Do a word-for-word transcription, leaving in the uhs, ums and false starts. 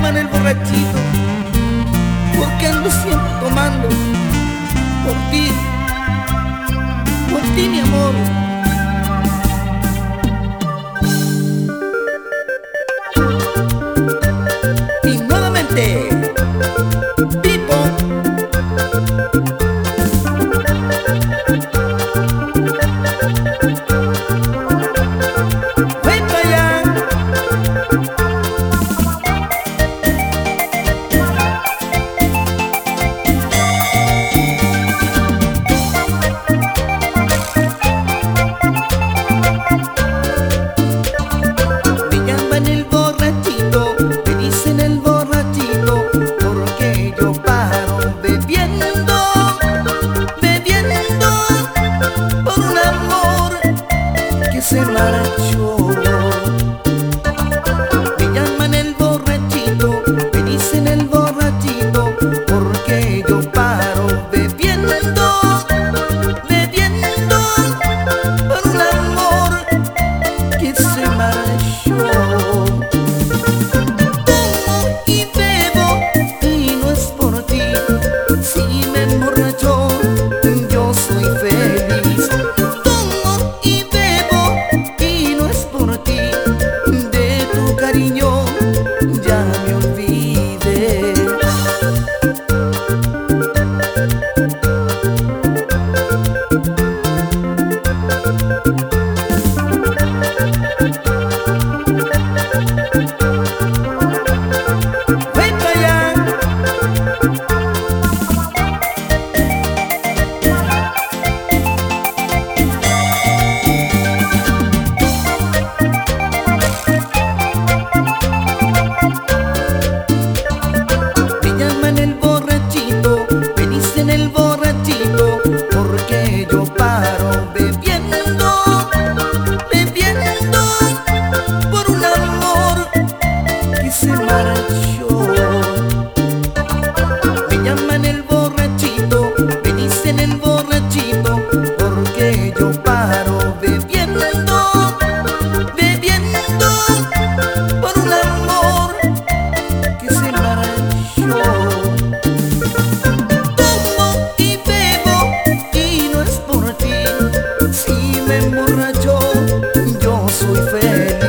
llaman el borrachito, porque ando siempre tomando por ti, por ti mi amor. Y nuevamente Pipo. Ven para allá. Me llaman el borrachito, me dicen el borrachito, porque yo paro bebiendo, bebiendo por un amor que se marchó. Me llaman el borrachito, me dicen el borrachito, porque yo paro bebiendo, bebiendo por un amor que se marchó. Tomo y bebo y no es por ti, si me emborracho yo soy feliz. Tomo y bebo y no es por ti, de tu cariño ya me olvidé. Ven para allá. Me llaman el borrachito, me dicen el borrachito, porque yo paro bebiendo, bebiendo por un amor que se marchó. Me llaman el borrachito, me dicen el borrachito, porque yo paro bebiendo, bebiendo por un amor que se marchó. Tomo y bebo y no es por ti, si me emborracho yo soy feliz.